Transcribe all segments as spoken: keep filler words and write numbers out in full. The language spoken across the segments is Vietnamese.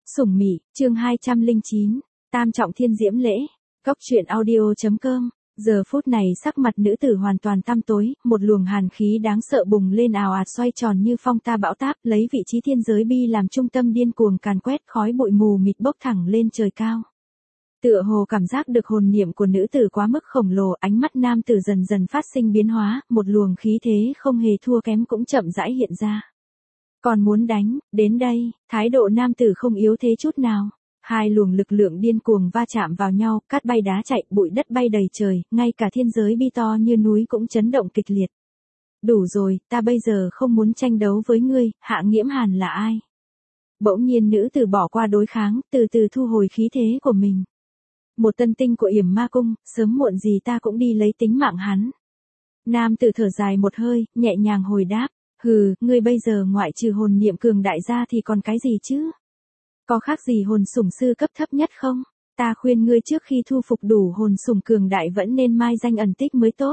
Sủng Mị, chương hai trăm lẻ chín, Tam trọng thiên diễm lễ. Cốc truyện audio chấm com. Giờ phút này sắc mặt nữ tử hoàn toàn tăm tối, một luồng hàn khí đáng sợ bùng lên ào ạt xoay tròn như phong ta bão táp, lấy vị trí thiên giới bi làm trung tâm điên cuồng càn quét, khói bụi mù mịt bốc thẳng lên trời cao. Tựa hồ cảm giác được hồn niệm của nữ tử quá mức khổng lồ, ánh mắt nam tử dần dần phát sinh biến hóa, một luồng khí thế không hề thua kém cũng chậm rãi hiện ra. Còn muốn đánh, đến đây, thái độ nam tử không yếu thế chút nào. Hai luồng lực lượng điên cuồng va chạm vào nhau, cát bay đá chạy, bụi đất bay đầy trời, ngay cả thiên giới bi to như núi cũng chấn động kịch liệt. Đủ rồi, ta bây giờ không muốn tranh đấu với ngươi, Hạ Nghiễm Hàn là ai? Bỗng nhiên nữ tử bỏ qua đối kháng, từ từ thu hồi khí thế của mình. Một tân tinh của Yểm Ma Cung, sớm muộn gì ta cũng đi lấy tính mạng hắn. Nam tử thở dài một hơi, nhẹ nhàng hồi đáp. Hừ, ngươi bây giờ ngoại trừ hồn niệm cường đại ra thì còn cái gì chứ? Có khác gì hồn sủng sư cấp thấp nhất không? Ta khuyên ngươi trước khi thu phục đủ hồn sủng cường đại vẫn nên mai danh ẩn tích mới tốt.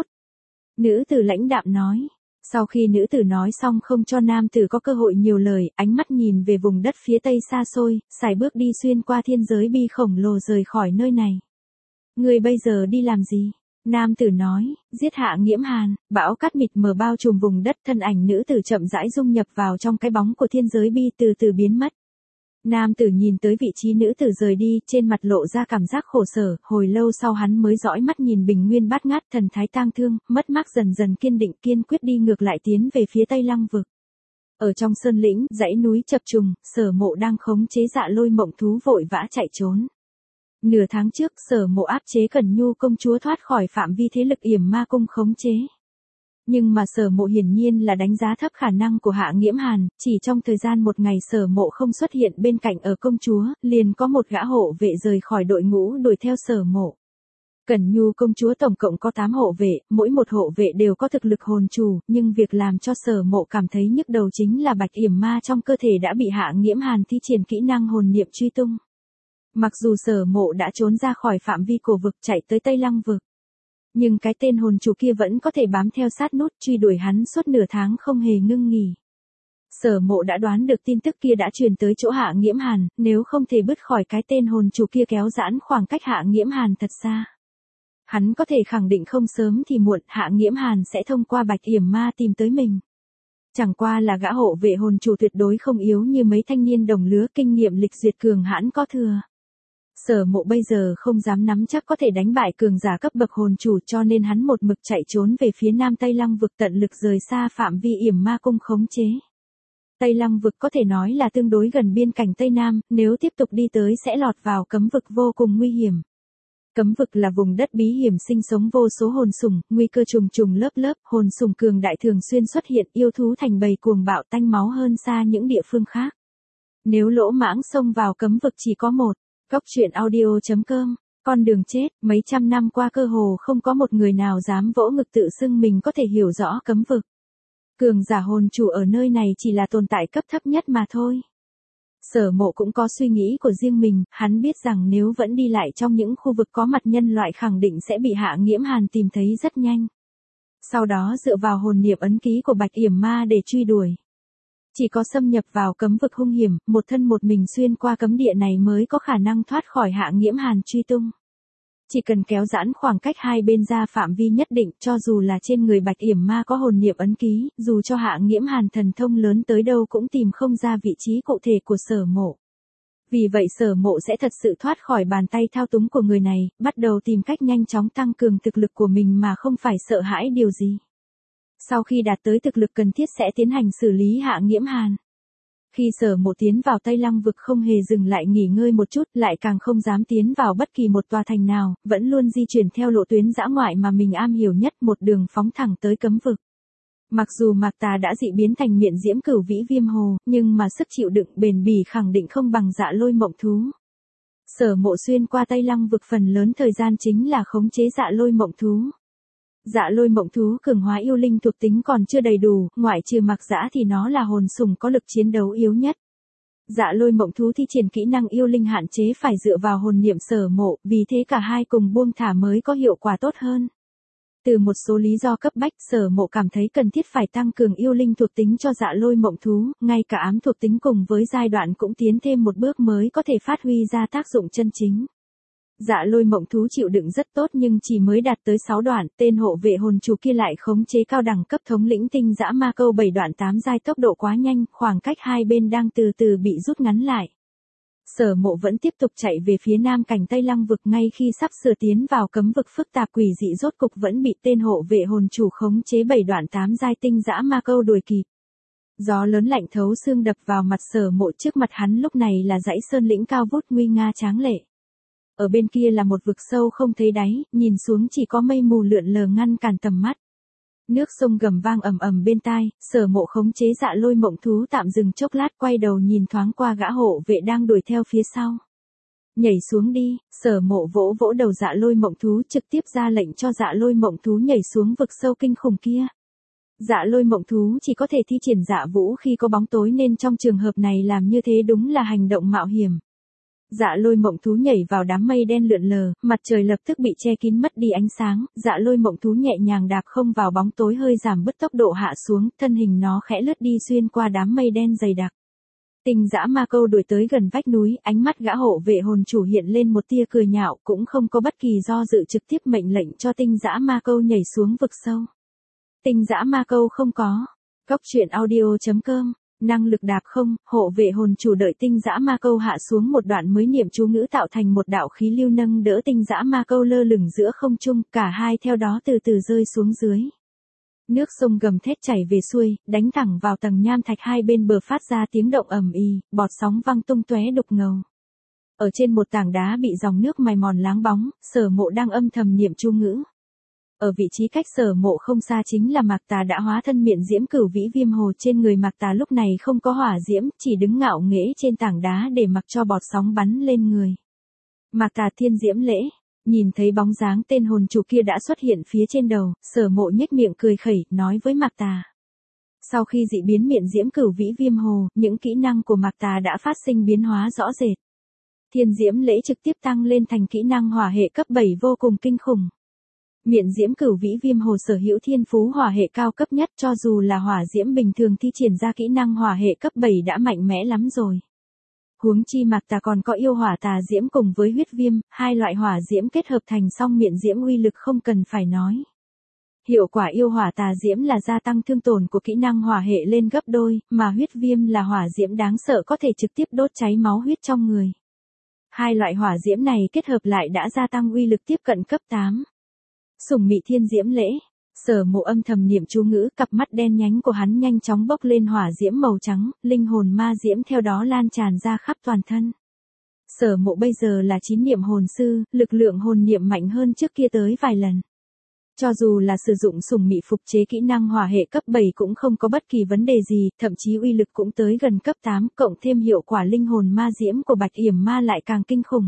Nữ tử lãnh đạm nói. Sau khi nữ tử nói xong không cho nam tử có cơ hội nhiều lời, ánh mắt nhìn về vùng đất phía tây xa xôi, sải bước đi xuyên qua thiên giới bi khổng lồ rời khỏi nơi này. Ngươi bây giờ đi làm gì? Nam tử nói, giết Hạ Nghiễm Hàn. Bão cát mịt mờ bao trùm vùng đất, thân ảnh nữ tử chậm rãi dung nhập vào trong cái bóng của thiên giới bi từ từ biến mất. Nam tử nhìn tới vị trí nữ tử rời đi, trên mặt lộ ra cảm giác khổ sở, hồi lâu sau hắn mới dõi mắt nhìn bình nguyên bát ngát, thần thái tang thương, mất mát dần dần kiên định kiên quyết đi ngược lại tiến về phía Tây Lăng vực. Ở trong sơn lĩnh, dãy núi chập trùng, Sở Mộ đang khống chế Dạ Lôi mộng thú vội vã chạy trốn. Nửa tháng trước, Sở Mộ áp chế Cẩn Nhu công chúa thoát khỏi phạm vi thế lực Yểm Ma Cung khống chế. Nhưng mà Sở Mộ hiển nhiên là đánh giá thấp khả năng của Hạ Nghiễm Hàn, chỉ trong thời gian một ngày Sở Mộ không xuất hiện bên cạnh ở công chúa, liền có một gã hộ vệ rời khỏi đội ngũ đuổi theo Sở Mộ. Cẩn Nhu công chúa tổng cộng có tám hộ vệ, mỗi một hộ vệ đều có thực lực hồn chủ, nhưng việc làm cho Sở Mộ cảm thấy nhức đầu chính là bạch yểm ma trong cơ thể đã bị Hạ Nghiễm Hàn thi triển kỹ năng hồn niệm truy tung. Mặc dù Sở Mộ đã trốn ra khỏi phạm vi cổ vực chạy tới Tây Lăng vực, nhưng cái tên hồn chủ kia vẫn có thể bám theo sát nút truy đuổi hắn suốt nửa tháng không hề ngưng nghỉ. Sở Mộ đã đoán được tin tức kia đã truyền tới chỗ Hạ Nghiễm Hàn, nếu không thể bứt khỏi cái tên hồn chủ kia kéo giãn khoảng cách Hạ Nghiễm Hàn thật xa. Hắn có thể khẳng định không sớm thì muộn Hạ Nghiễm Hàn sẽ thông qua bạch yểm ma tìm tới mình. Chẳng qua là gã hộ vệ hồn chủ tuyệt đối không yếu như mấy thanh niên đồng lứa, kinh nghiệm lịch duyệt cường hãn có thừa. Sở Mộ bây giờ không dám nắm chắc có thể đánh bại cường giả cấp bậc hồn chủ, cho nên hắn một mực chạy trốn về phía nam Tây Lăng vực, tận lực rời xa phạm vi Yểm Ma Cung khống chế. Tây Lăng vực có thể nói là tương đối gần biên cảnh Tây Nam, nếu tiếp tục đi tới sẽ lọt vào cấm vực vô cùng nguy hiểm. Cấm vực là vùng đất bí hiểm sinh sống vô số hồn sủng, nguy cơ trùng trùng lớp lớp, hồn sủng cường đại thường xuyên xuất hiện, yêu thú thành bầy cuồng bạo tanh máu hơn xa những địa phương khác. Nếu lỗ mãng xông vào cấm vực chỉ có một. Cốc truyện audio chấm com. Con đường chết, mấy trăm năm qua cơ hồ không có một người nào dám vỗ ngực tự xưng mình có thể hiểu rõ cấm vực. Cường giả hồn chủ ở nơi này chỉ là tồn tại cấp thấp nhất mà thôi. Sở Mộ cũng có suy nghĩ của riêng mình, hắn biết rằng nếu vẫn đi lại trong những khu vực có mặt nhân loại khẳng định sẽ bị Hạ Nghiễm Hàn tìm thấy rất nhanh. Sau đó dựa vào hồn niệm ấn ký của bạch yểm ma để truy đuổi. Chỉ có xâm nhập vào cấm vực hung hiểm, một thân một mình xuyên qua cấm địa này mới có khả năng thoát khỏi Hạ Nghiễm Hàn truy tung. Chỉ cần kéo giãn khoảng cách hai bên ra phạm vi nhất định, cho dù là trên người bạch yểm ma có hồn niệm ấn ký, dù cho Hạ Nghiễm Hàn thần thông lớn tới đâu cũng tìm không ra vị trí cụ thể của Sở Mộ. Vì vậy Sở Mộ sẽ thật sự thoát khỏi bàn tay thao túng của người này, bắt đầu tìm cách nhanh chóng tăng cường thực lực của mình mà không phải sợ hãi điều gì. Sau khi đạt tới thực lực cần thiết sẽ tiến hành xử lý Hạ Nghiễm Hàn. Khi Sở Mộ tiến vào Tây Lăng vực không hề dừng lại nghỉ ngơi một chút, lại càng không dám tiến vào bất kỳ một tòa thành nào, vẫn luôn di chuyển theo lộ tuyến dã ngoại mà mình am hiểu nhất, một đường phóng thẳng tới cấm vực. Mặc dù Mạc Tà đã dị biến thành miện diễm cửu vĩ viêm hồ, nhưng mà sức chịu đựng bền bỉ khẳng định không bằng Dạ Lôi mộng thú. Sở Mộ xuyên qua Tây Lăng vực phần lớn thời gian chính là khống chế Dạ Lôi mộng thú. Dạ Lôi mộng thú cường hóa yêu linh thuộc tính còn chưa đầy đủ, ngoại trừ Mạc Dã thì nó là hồn sủng có lực chiến đấu yếu nhất. Dạ Lôi mộng thú thi triển kỹ năng yêu linh hạn chế phải dựa vào hồn niệm Sở Mộ, vì thế cả hai cùng buông thả mới có hiệu quả tốt hơn. Từ một số lý do cấp bách, Sở Mộ cảm thấy cần thiết phải tăng cường yêu linh thuộc tính cho Dạ Lôi Mộng Thú, ngay cả ám thuộc tính cùng với giai đoạn cũng tiến thêm một bước mới có thể phát huy ra tác dụng chân chính. Dạ Lôi Mộng Thú chịu đựng rất tốt nhưng chỉ mới đạt tới sáu đoạn, tên hộ vệ hồn chủ kia lại khống chế cao đẳng cấp thống lĩnh tinh dã ma câu bảy đoạn tám giai tốc độ quá nhanh, khoảng cách hai bên đang từ từ bị rút ngắn lại. Sở Mộ vẫn tiếp tục chạy về phía nam cảnh Tây Lăng vực, ngay khi sắp sửa tiến vào cấm vực phức tạp quỷ dị rốt cục vẫn bị tên hộ vệ hồn chủ khống chế bảy đoạn tám giai tinh dã ma câu đuổi kịp. Gió lớn lạnh thấu xương đập vào mặt Sở Mộ, trước mặt hắn lúc này là dãy sơn lĩnh cao vút nguy nga tráng lệ. Ở bên kia là một vực sâu không thấy đáy, nhìn xuống chỉ có mây mù lượn lờ ngăn cản tầm mắt. Nước sông gầm vang ầm ầm bên tai, Sở Mộ khống chế Dạ Lôi Mộng Thú tạm dừng chốc lát, quay đầu nhìn thoáng qua gã hộ vệ đang đuổi theo phía sau. Nhảy xuống đi, Sở Mộ vỗ vỗ đầu Dạ Lôi Mộng Thú, trực tiếp ra lệnh cho Dạ Lôi Mộng Thú nhảy xuống vực sâu kinh khủng kia. Dạ Lôi Mộng Thú chỉ có thể thi triển dạ vũ khi có bóng tối nên trong trường hợp này làm như thế đúng là hành động mạo hiểm. Dạ Lôi Mộng Thú nhảy vào đám mây đen lượn lờ, mặt trời lập tức bị che kín mất đi ánh sáng, Dạ Lôi Mộng Thú nhẹ nhàng đạp không vào bóng tối, hơi giảm bớt tốc độ hạ xuống, thân hình nó khẽ lướt đi xuyên qua đám mây đen dày đặc. Tinh dã ma câu đuổi tới gần vách núi, ánh mắt gã hộ vệ hồn chủ hiện lên một tia cười nhạo, cũng không có bất kỳ do dự trực tiếp mệnh lệnh cho tinh dã ma câu nhảy xuống vực sâu. Tinh dã ma câu không có. Góc truyện audio chấm com. Năng lực đạp không, hộ vệ hồn chủ đợi tinh dã ma câu hạ xuống một đoạn mới niệm chú ngữ tạo thành một đạo khí lưu nâng đỡ tinh dã ma câu lơ lửng giữa không trung, cả hai theo đó từ từ rơi xuống dưới. Nước sông gầm thét chảy về xuôi, đánh thẳng vào tầng nham thạch hai bên bờ phát ra tiếng động ầm ì, bọt sóng văng tung tóe đục ngầu. Ở trên một tảng đá bị dòng nước mài mòn láng bóng, Sở Mộ đang âm thầm niệm chú ngữ. Ở vị trí cách Sở Mộ không xa chính là Mạc Tà đã hóa thân miệng diễm cửu vĩ viêm hồ, trên người Mạc Tà lúc này không có hỏa diễm, chỉ đứng ngạo nghễ trên tảng đá để mặc cho bọt sóng bắn lên người. Mạc Tà thiên diễm lễ, nhìn thấy bóng dáng tên hồn chủ kia đã xuất hiện phía trên đầu, Sở Mộ nhếch miệng cười khẩy, nói với Mạc Tà. Sau khi dị biến miệng diễm cửu vĩ viêm hồ, những kỹ năng của Mạc Tà đã phát sinh biến hóa rõ rệt. Thiên diễm lễ trực tiếp tăng lên thành kỹ năng hỏa hệ cấp bảy vô cùng kinh khủng. Miện diễm cửu vĩ viêm hồ sở hữu thiên phú hỏa hệ cao cấp nhất, cho dù là hỏa diễm bình thường thi triển ra kỹ năng hỏa hệ cấp bảy đã mạnh mẽ lắm rồi. Huống chi Mạc Tà còn có yêu hỏa tà diễm cùng với huyết viêm, hai loại hỏa diễm kết hợp thành song miện diễm uy lực không cần phải nói. Hiệu quả yêu hỏa tà diễm là gia tăng thương tổn của kỹ năng hỏa hệ lên gấp đôi, mà huyết viêm là hỏa diễm đáng sợ có thể trực tiếp đốt cháy máu huyết trong người. Hai loại hỏa diễm này kết hợp lại đã gia tăng uy lực tiếp cận cấp tám. Sủng mị thiên diễm lễ, Sở Mộ âm thầm niệm chú ngữ, cặp mắt đen nhánh của hắn nhanh chóng bốc lên hỏa diễm màu trắng, linh hồn ma diễm theo đó lan tràn ra khắp toàn thân. Sở Mộ bây giờ là chín niệm hồn sư, lực lượng hồn niệm mạnh hơn trước kia tới vài lần. Cho dù là sử dụng sủng mị phục chế kỹ năng hỏa hệ cấp bảy cũng không có bất kỳ vấn đề gì, thậm chí uy lực cũng tới gần cấp tám, cộng thêm hiệu quả linh hồn ma diễm của Bạch Yểm Ma lại càng kinh khủng.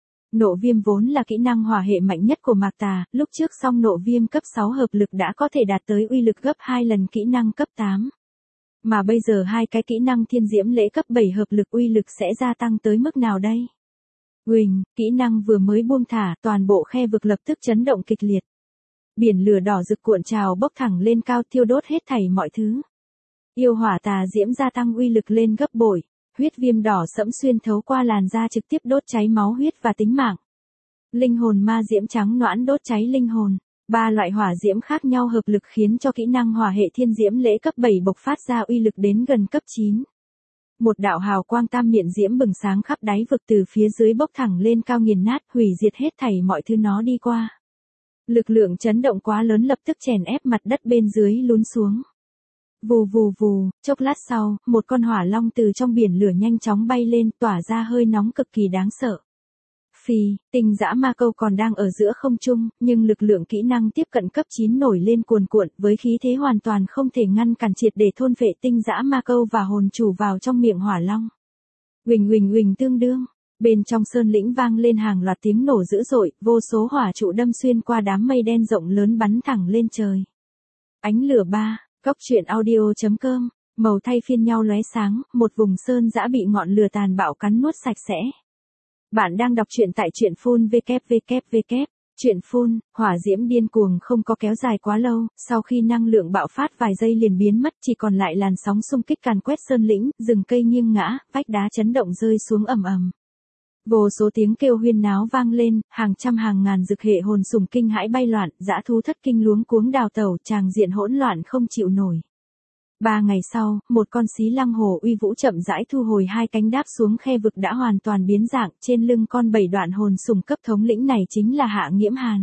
Nộ viêm vốn là kỹ năng hỏa hệ mạnh nhất của Mạc Tà, lúc trước song nộ viêm cấp sáu hợp lực đã có thể đạt tới uy lực gấp hai lần kỹ năng cấp tám. Mà bây giờ hai cái kỹ năng thiên diễm lễ cấp bảy hợp lực uy lực sẽ gia tăng tới mức nào đây? Huỳnh, kỹ năng vừa mới buông thả, toàn bộ khe vực lập tức chấn động kịch liệt. Biển lửa đỏ rực cuộn trào bốc thẳng lên cao, thiêu đốt hết thảy mọi thứ. Yêu hỏa tà diễm gia tăng uy lực lên gấp bội. Huyết viêm đỏ sẫm xuyên thấu qua làn da trực tiếp đốt cháy máu huyết và tính mạng. Linh hồn ma diễm trắng noãn đốt cháy linh hồn. Ba loại hỏa diễm khác nhau hợp lực khiến cho kỹ năng hỏa hệ thiên diễm lễ cấp bảy bộc phát ra uy lực đến gần cấp chín. Một đạo hào quang tam miện diễm bừng sáng khắp đáy vực từ phía dưới bốc thẳng lên cao, nghiền nát hủy diệt hết thảy mọi thứ nó đi qua. Lực lượng chấn động quá lớn lập tức chèn ép mặt đất bên dưới lún xuống. Vù vù vù, chốc lát sau, một con hỏa long từ trong biển lửa nhanh chóng bay lên, tỏa ra hơi nóng cực kỳ đáng sợ. Phì, tinh dã ma câu còn đang ở giữa không trung, nhưng lực lượng kỹ năng tiếp cận cấp chín nổi lên cuồn cuộn, với khí thế hoàn toàn không thể ngăn cản triệt để thôn phệ tinh dã ma câu và hồn chủ vào trong miệng hỏa long. Huỳnh huỳnh huỳnh tương đương, bên trong sơn lĩnh vang lên hàng loạt tiếng nổ dữ dội, vô số hỏa trụ đâm xuyên qua đám mây đen rộng lớn bắn thẳng lên trời. Ánh lửa ba. Góc truyện audio chấm com, màu thay phiên nhau lóe sáng, một vùng sơn dã bị ngọn lửa tàn bạo cắn nuốt sạch sẽ. Bạn đang đọc truyện tại truyện full w w w Chuyện phun, hỏa diễm điên cuồng không có kéo dài quá lâu, sau khi năng lượng bạo phát vài giây liền biến mất, chỉ còn lại làn sóng xung kích càn quét sơn lĩnh, rừng cây nghiêng ngã, vách đá chấn động rơi xuống ầm ầm. Vô số tiếng kêu huyên náo vang lên, hàng trăm hàng ngàn dực hệ hồn sùng kinh hãi bay loạn, dã thú thất kinh luống cuống đào tẩu, tràng diện hỗn loạn không chịu nổi. Ba ngày sau, một con xí lăng hồ uy vũ chậm rãi thu hồi hai cánh đáp xuống khe vực đã hoàn toàn biến dạng, trên lưng con bảy đoạn hồn sùng cấp thống lĩnh này chính là Hạ Nghiễm Hàn.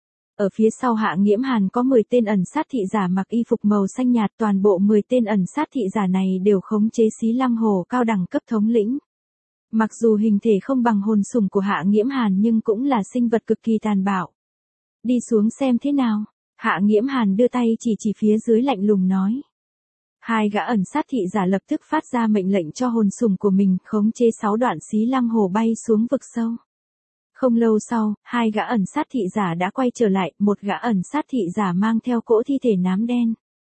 Ở phía sau Hạ Nghiễm Hàn có mười tên ẩn sát thị giả mặc y phục màu xanh nhạt, toàn bộ mười tên ẩn sát thị giả này đều khống chế xí lăng hồ cao đẳng cấp thống lĩnh. Mặc dù hình thể không bằng hồn sùng của Hạ Nghiễm Hàn nhưng cũng là sinh vật cực kỳ tàn bạo. Đi xuống xem thế nào. Hạ Nghiễm Hàn đưa tay chỉ chỉ phía dưới lạnh lùng nói. Hai gã ẩn sát thị giả lập tức phát ra mệnh lệnh cho hồn sùng của mình khống chế sáu đoạn xí lăng hồ bay xuống vực sâu. Không lâu sau, hai gã ẩn sát thị giả đã quay trở lại, một gã ẩn sát thị giả mang theo cỗ thi thể nám đen.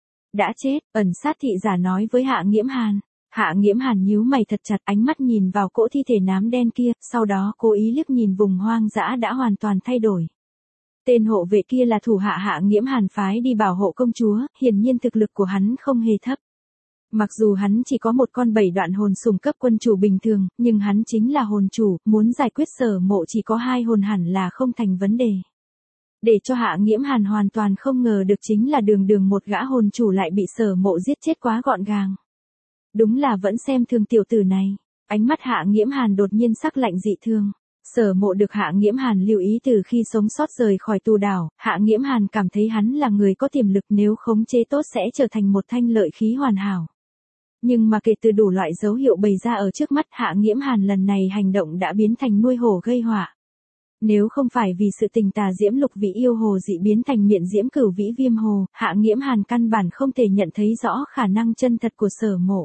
Đã chết, ẩn sát thị giả nói với Hạ Nghiễm Hàn. Hạ Nghiễm Hàn nhíu mày thật chặt, ánh mắt nhìn vào cỗ thi thể nám đen kia, sau đó cố ý liếc nhìn vùng hoang dã đã hoàn toàn thay đổi. Tên hộ vệ kia là thủ hạ Hạ Nghiễm Hàn phái đi bảo hộ công chúa, hiển nhiên thực lực của hắn không hề thấp. Mặc dù hắn chỉ có một con bảy đoạn hồn sùng cấp quân chủ bình thường, nhưng hắn chính là hồn chủ, muốn giải quyết Sở Mộ chỉ có hai hồn hẳn là không thành vấn đề. Để cho Hạ Nghiễm Hàn hoàn toàn không ngờ được chính là đường đường một gã hồn chủ lại bị Sở Mộ giết chết quá gọn gàng. Đúng là vẫn xem thường tiểu tử này. Ánh mắt Hạ Nghiễm Hàn đột nhiên sắc lạnh dị thường. Sở Mộ được Hạ Nghiễm Hàn lưu ý từ khi sống sót rời khỏi tù đảo, Hạ Nghiễm Hàn cảm thấy hắn là người có tiềm lực, nếu khống chế tốt sẽ trở thành một thanh lợi khí hoàn hảo. Nhưng mà kể từ đủ loại dấu hiệu bày ra ở trước mắt, Hạ Nghiễm Hàn lần này hành động đã biến thành nuôi hổ gây họa. Nếu không phải vì sự tình tà diễm lục vị yêu hồ dị biến thành miện diễm cửu vĩ viêm hồ, Hạ Nghiễm Hàn căn bản không thể nhận thấy rõ khả năng chân thật của Sở Mộ.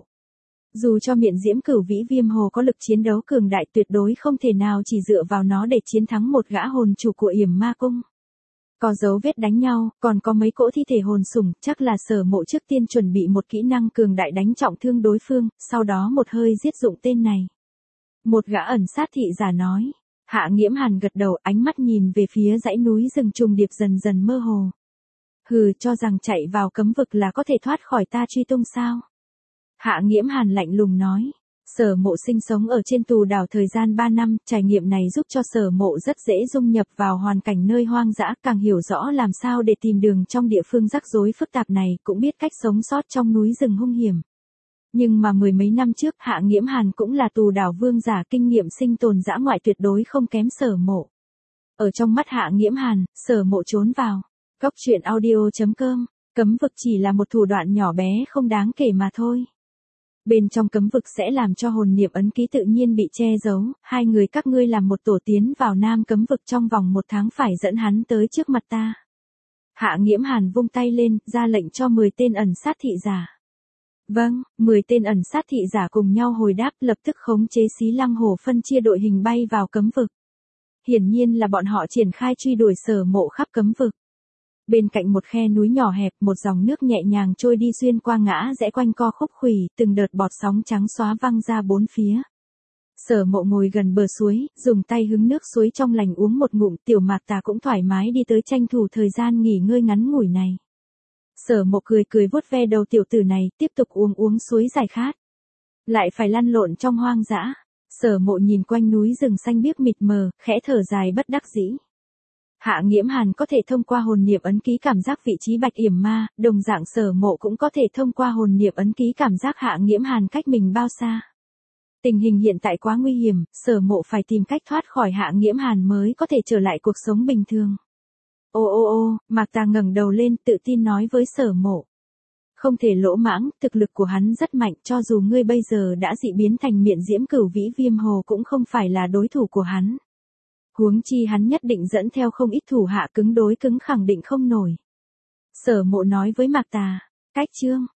Dù cho miện diễm cửu vĩ viêm hồ có lực chiến đấu cường đại, tuyệt đối không thể nào chỉ dựa vào nó để chiến thắng một gã hồn chủ của Yểm Ma Cung. Có dấu vết đánh nhau, còn có mấy cỗ thi thể hồn sủng, chắc là Sở Mộ trước tiên chuẩn bị một kỹ năng cường đại đánh trọng thương đối phương, sau đó một hơi giết dụng tên này. Một gã ẩn sát thị giả nói. Hạ Nghiễm Hàn gật đầu, ánh mắt nhìn về phía dãy núi rừng trùng điệp dần dần mơ hồ. Hừ, cho rằng chạy vào cấm vực là có thể thoát khỏi ta truy tung sao? Hạ Nghiễm Hàn lạnh lùng nói. Sở Mộ sinh sống ở trên tù đảo thời gian ba năm, trải nghiệm này giúp cho Sở Mộ rất dễ dung nhập vào hoàn cảnh nơi hoang dã, càng hiểu rõ làm sao để tìm đường trong địa phương rắc rối phức tạp này, cũng biết cách sống sót trong núi rừng hung hiểm. Nhưng mà mười mấy năm trước, Hạ Nghiễm Hàn cũng là tù đảo vương giả, kinh nghiệm sinh tồn dã ngoại tuyệt đối không kém Sở Mộ. Ở trong mắt Hạ Nghiễm Hàn, Sở Mộ trốn vào. Cốc truyện audio chấm com, cấm vực chỉ là một thủ đoạn nhỏ bé không đáng kể mà thôi. Bên trong cấm vực sẽ làm cho hồn niệm ấn ký tự nhiên bị che giấu, hai người các ngươi làm một tổ tiến vào nam cấm vực trong vòng một tháng phải dẫn hắn tới trước mặt ta. Hạ Nghiễm Hàn vung tay lên, ra lệnh cho mười tên ẩn sát thị giả. Vâng, mười tên ẩn sát thị giả cùng nhau hồi đáp, lập tức khống chế xí lăng hồ phân chia đội hình bay vào cấm vực. Hiển nhiên là bọn họ triển khai truy đuổi Sở Mộ khắp cấm vực. Bên cạnh một khe núi nhỏ hẹp, một dòng nước nhẹ nhàng trôi đi xuyên qua ngã rẽ quanh co khúc khuỷu, từng đợt bọt sóng trắng xóa văng ra bốn phía. Sở Mộ ngồi gần bờ suối, dùng tay hứng nước suối trong lành uống một ngụm, Tiểu Mạc Tà cũng thoải mái đi tới tranh thủ thời gian nghỉ ngơi ngắn ngủi này. Sở Mộ cười cười vuốt ve đầu tiểu tử này, tiếp tục uống uống suối giải khát. Lại phải lăn lộn trong hoang dã. Sở Mộ nhìn quanh núi rừng xanh biếc mịt mờ, khẽ thở dài bất đắc dĩ. Hạ Nghiễm Hàn có thể thông qua hồn niệm ấn ký cảm giác vị trí Bạch Yểm Ma, đồng dạng Sở Mộ cũng có thể thông qua hồn niệm ấn ký cảm giác Hạ Nghiễm Hàn cách mình bao xa. Tình hình hiện tại quá nguy hiểm, Sở Mộ phải tìm cách thoát khỏi Hạ Nghiễm Hàn mới có thể trở lại cuộc sống bình thường. Ô ô ô, Mạc Tà ngẩng đầu lên, tự tin nói với Sở Mộ. Không thể lỗ mãng, thực lực của hắn rất mạnh, cho dù ngươi bây giờ đã dị biến thành miện diễm cửu vĩ viêm hồ cũng không phải là đối thủ của hắn. Huống chi hắn nhất định dẫn theo không ít thủ hạ, cứng đối cứng khẳng định không nổi. Sở Mộ nói với Mạc Tà. Cách chương.